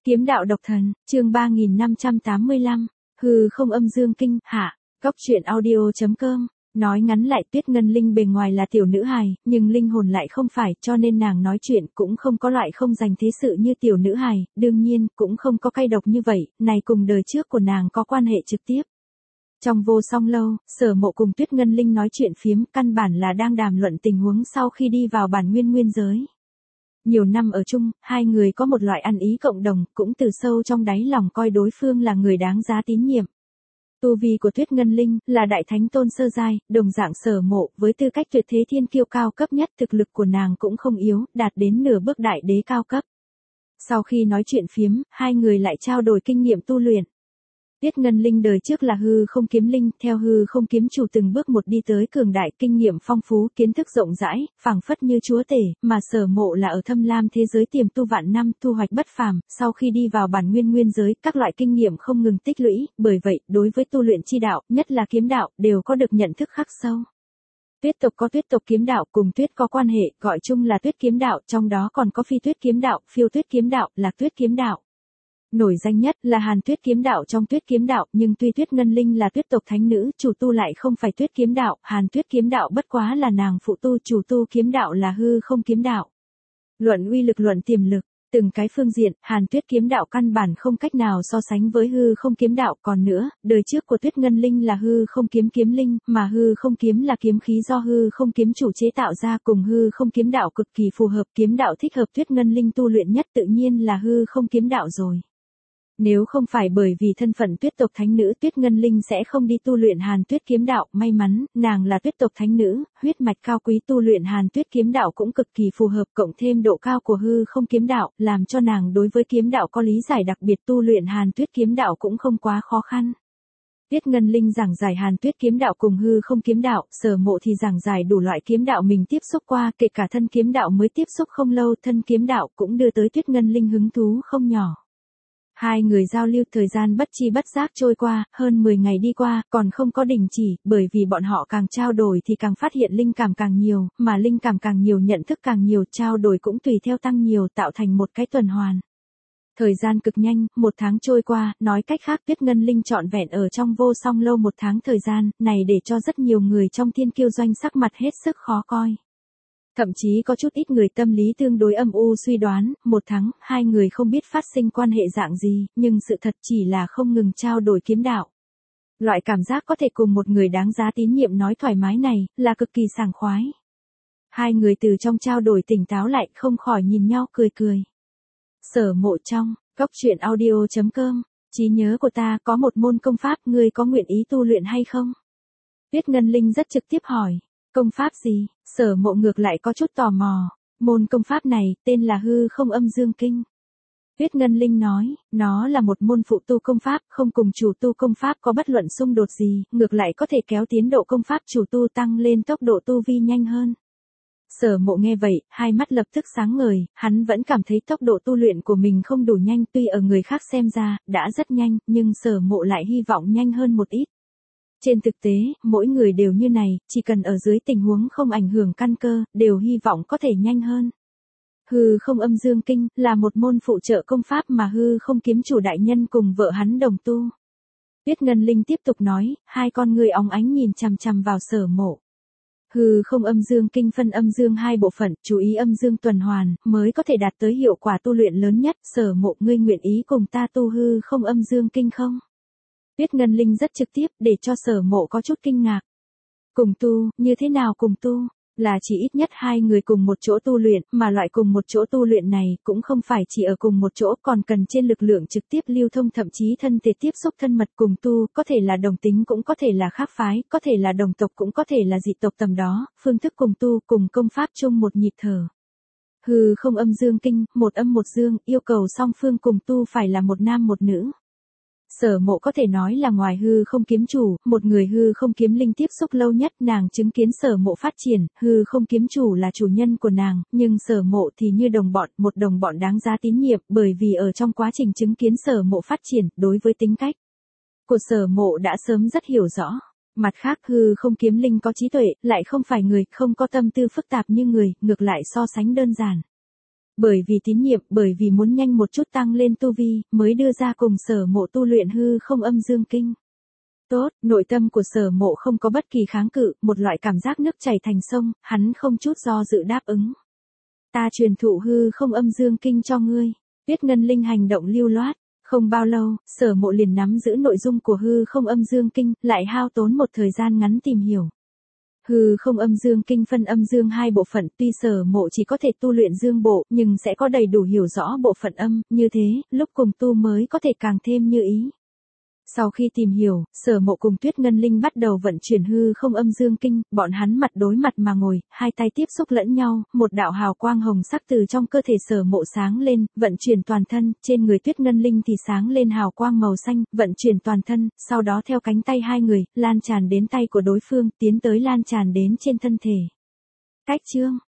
Kiếm đạo độc thần, chương 3585, hư không âm dương kinh, hạ, góc truyện audio.com. Nói ngắn lại, Tuyết Ngân Linh bề ngoài là tiểu nữ hài, nhưng linh hồn lại không phải, cho nên nàng nói chuyện cũng không có loại không dành thế sự như tiểu nữ hài, đương nhiên, cũng không có cay độc như vậy, này cùng đời trước của nàng có quan hệ trực tiếp. Trong vô song lâu, Sở Mộ cùng Tuyết Ngân Linh nói chuyện phiếm, căn bản là đang đàm luận tình huống sau khi đi vào bản nguyên giới. Nhiều năm ở chung, hai người có một loại ăn ý cộng đồng, cũng từ sâu trong đáy lòng coi đối phương là người đáng giá tín nhiệm. Tu vi của Tuyết Ngân Linh là đại thánh tôn sơ giai, đồng dạng Sở Mộ với tư cách tuyệt thế thiên kiêu cao cấp nhất, thực lực của nàng cũng không yếu, đạt đến nửa bước đại đế cao cấp. Sau khi nói chuyện phiếm, hai người lại trao đổi kinh nghiệm tu luyện. Tuyết Ngân Linh đời trước là hư không kiếm linh, theo hư không kiếm chủ từng bước một đi tới cường đại, kinh nghiệm phong phú, kiến thức rộng rãi, phảng phất như chúa tể, mà Sở Mộ là ở thâm lam thế giới tiềm tu vạn năm, thu hoạch bất phàm, sau khi đi vào bản nguyên giới, các loại kinh nghiệm không ngừng tích lũy, bởi vậy, đối với tu luyện chi đạo, nhất là kiếm đạo, đều có được nhận thức khắc sâu. Tuyết tộc có Tuyết tộc kiếm đạo, cùng Tuyết có quan hệ, gọi chung là Tuyết kiếm đạo, trong đó còn có Phi Tuyết kiếm đạo, Phiêu Tuyết kiếm đạo, Lạc Tuyết kiếm đạo. Nổi danh nhất là Hàn Tuyết kiếm đạo trong Tuyết kiếm đạo, nhưng tuy Tuyết Ngân Linh là Tuyết tộc thánh nữ, chủ tu lại không phải Tuyết kiếm đạo, Hàn Tuyết kiếm đạo bất quá là nàng phụ tu, chủ tu kiếm đạo là hư không kiếm đạo. Luận uy lực, luận tiềm lực, từng cái phương diện, Hàn Tuyết kiếm đạo căn bản không cách nào so sánh với hư không kiếm đạo, còn nữa, đời trước của Tuyết Ngân Linh là hư không kiếm kiếm linh, mà hư không kiếm là kiếm khí do hư không kiếm chủ chế tạo ra, cùng hư không kiếm đạo cực kỳ phù hợp, kiếm đạo thích hợp Tuyết Ngân Linh tu luyện nhất tự nhiên là hư không kiếm đạo rồi. Nếu không phải bởi vì thân phận Tuyết tộc thánh nữ, Tuyết Ngân Linh sẽ không đi tu luyện Hàn Tuyết kiếm đạo, may mắn, nàng là Tuyết tộc thánh nữ, huyết mạch cao quý, tu luyện Hàn Tuyết kiếm đạo cũng cực kỳ phù hợp, cộng thêm độ cao của hư không kiếm đạo, làm cho nàng đối với kiếm đạo có lý giải đặc biệt, tu luyện Hàn Tuyết kiếm đạo cũng không quá khó khăn. Tuyết Ngân Linh giảng giải Hàn Tuyết kiếm đạo cùng hư không kiếm đạo, Sở Mộ thì giảng giải đủ loại kiếm đạo mình tiếp xúc qua, kể cả thân kiếm đạo mới tiếp xúc không lâu, thân kiếm đạo cũng đưa tới Tuyết Ngân Linh hứng thú không nhỏ. Hai người giao lưu, thời gian bất chi bất giác trôi qua, hơn 10 ngày đi qua, còn không có đình chỉ, bởi vì bọn họ càng trao đổi thì càng phát hiện linh cảm càng nhiều, mà linh cảm càng nhiều nhận thức càng nhiều, trao đổi cũng tùy theo tăng nhiều, tạo thành một cái tuần hoàn. Thời gian cực nhanh, 1 tháng trôi qua, nói cách khác Tuyết Ngân Linh trọn vẹn ở trong vô song lâu 1 tháng thời gian, này để cho rất nhiều người trong thiên kiêu doanh sắc mặt hết sức khó coi. Thậm chí có chút ít người tâm lý tương đối âm u suy đoán, 1 tháng, hai người không biết phát sinh quan hệ dạng gì, nhưng sự thật chỉ là không ngừng trao đổi kiếm đạo. Loại cảm giác có thể cùng một người đáng giá tín nhiệm nói thoải mái này, là cực kỳ sảng khoái. Hai người từ trong trao đổi tỉnh táo lại, không khỏi nhìn nhau cười cười. Sở Mộ trong, góc truyện audio.com, trí nhớ của ta có một môn công pháp, ngươi có nguyện ý tu luyện hay không? Tuyết Ngân Linh rất trực tiếp hỏi. Công pháp gì? Sở Mộ ngược lại có chút tò mò. Môn công pháp này, tên là hư không âm dương kinh. Tuyết Ngân Linh nói, nó là một môn phụ tu công pháp, không cùng chủ tu công pháp có bất luận xung đột gì, ngược lại có thể kéo tiến độ công pháp chủ tu tăng lên tốc độ tu vi nhanh hơn. Sở Mộ nghe vậy, hai mắt lập tức sáng ngời, hắn vẫn cảm thấy tốc độ tu luyện của mình không đủ nhanh, tuy ở người khác xem ra, đã rất nhanh, nhưng Sở Mộ lại hy vọng nhanh hơn một ít. Trên thực tế, mỗi người đều như này, chỉ cần ở dưới tình huống không ảnh hưởng căn cơ, đều hy vọng có thể nhanh hơn. Hư không âm dương kinh, là một môn phụ trợ công pháp mà hư không kiếm chủ đại nhân cùng vợ hắn đồng tu. Tuyết Ngân Linh tiếp tục nói, hai con người óng ánh nhìn chằm chằm vào Sở Mộ. Hư không âm dương kinh phân âm dương hai bộ phận, chú ý âm dương tuần hoàn, mới có thể đạt tới hiệu quả tu luyện lớn nhất. Sở Mộ, ngươi nguyện ý cùng ta tu hư không âm dương kinh không? Tuyết Ngân Linh rất trực tiếp, để cho Sở Mộ có chút kinh ngạc. Cùng tu, như thế nào cùng tu? Là chỉ ít nhất hai người cùng một chỗ tu luyện, mà loại cùng một chỗ tu luyện này, cũng không phải chỉ ở cùng một chỗ, còn cần trên lực lượng trực tiếp lưu thông, thậm chí thân thể tiếp xúc thân mật. Cùng tu, có thể là đồng tính, cũng có thể là khác phái, có thể là đồng tộc, cũng có thể là dị tộc tầm đó, phương thức cùng tu, cùng công pháp chung một nhịp thở. Hư không âm dương kinh, một âm một dương, yêu cầu song phương cùng tu phải là một nam một nữ. Sở Mộ có thể nói là ngoài hư không kiếm chủ, một người hư không kiếm linh tiếp xúc lâu nhất, nàng chứng kiến Sở Mộ phát triển, hư không kiếm chủ là chủ nhân của nàng, nhưng Sở Mộ thì như đồng bọn, một đồng bọn đáng giá tín nhiệm, bởi vì ở trong quá trình chứng kiến Sở Mộ phát triển, đối với tính cách của Sở Mộ đã sớm rất hiểu rõ. Mặt khác hư không kiếm linh có trí tuệ, lại không phải người, không có tâm tư phức tạp như người, ngược lại so sánh đơn giản. Bởi vì tín nhiệm, bởi vì muốn nhanh một chút tăng lên tu vi, mới đưa ra cùng Sở Mộ tu luyện hư không âm dương kinh. Tốt, nội tâm của Sở Mộ không có bất kỳ kháng cự, một loại cảm giác nước chảy thành sông, hắn không chút do dự đáp ứng. Ta truyền thụ hư không âm dương kinh cho ngươi. Tuyết Ngân Linh hành động lưu loát. Không bao lâu, Sở Mộ liền nắm giữ nội dung của hư không âm dương kinh, lại hao tốn một thời gian ngắn tìm hiểu. Hư không âm dương kinh phân âm dương hai bộ phận, tuy Sở Mộ chỉ có thể tu luyện dương bộ, nhưng sẽ có đầy đủ hiểu rõ bộ phận âm, như thế, lúc cùng tu mới có thể càng thêm như ý. Sau khi tìm hiểu, Sở Mộ cùng Tuyết Ngân Linh bắt đầu vận chuyển hư không âm dương kinh, bọn hắn mặt đối mặt mà ngồi, hai tay tiếp xúc lẫn nhau, một đạo hào quang hồng sắc từ trong cơ thể Sở Mộ sáng lên, vận chuyển toàn thân, trên người Tuyết Ngân Linh thì sáng lên hào quang màu xanh, vận chuyển toàn thân, sau đó theo cánh tay hai người, lan tràn đến tay của đối phương, tiến tới lan tràn đến trên thân thể. Cách chương